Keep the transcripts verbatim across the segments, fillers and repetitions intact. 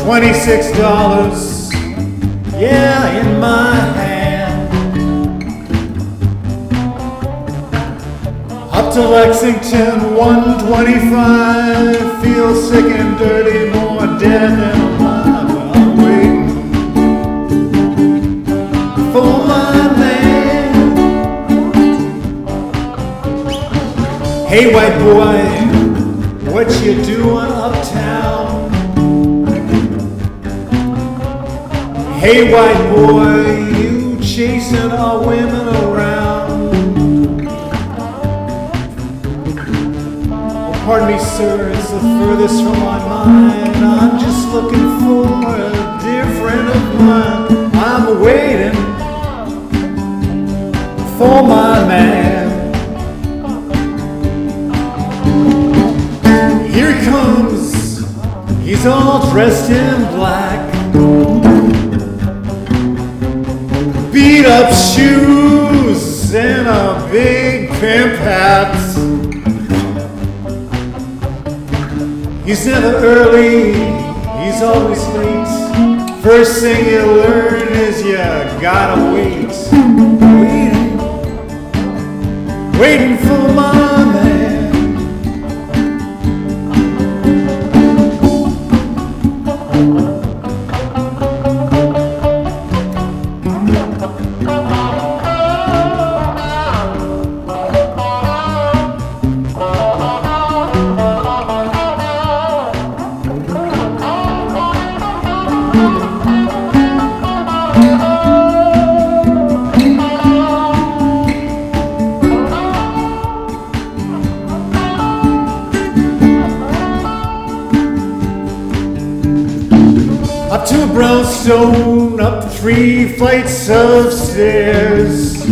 twenty-six dollars, yeah, in my hand. Up to Lexington, one twenty-five, feel sick and dirty, more dead than alive. I'm waiting for my man. Hey, white boy, what you doing uptown? Hey, white boy, you chasing our women around? Well, pardon me, sir, it's the furthest from my mind. I'm just looking for a dear friend of mine. I'm waiting for my man. Here he comes, he's all dressed in black. Beat up shoes and a big pimp hat. He's never early, he's always late. First thing you learn is you gotta wait. Waiting, waiting for my man. Up to a brownstone, up three flights of stairs.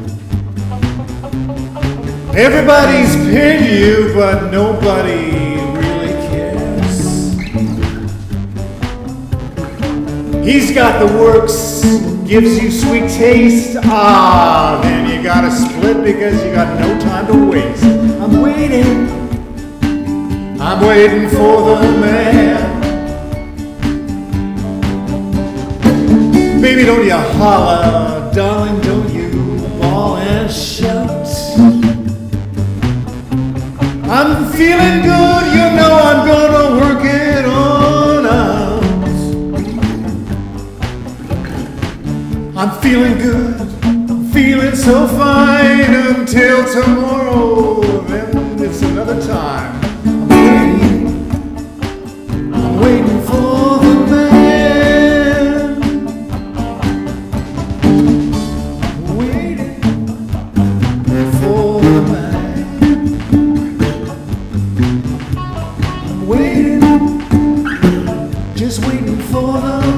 Everybody's pinned you, but nobody really cares. He's got the works, gives you sweet taste. Ah, then you gotta split because you got no time to waste. I'm waiting, I'm waiting for the man. Baby, don't you holler, darling, don't you bawl and shout. I'm feeling good, you know I'm gonna work it on out. I'm feeling good, I'm feeling so fine until tomorrow, then it's another time. I'm waiting, I'm waiting for the man. Waiting, just waiting for the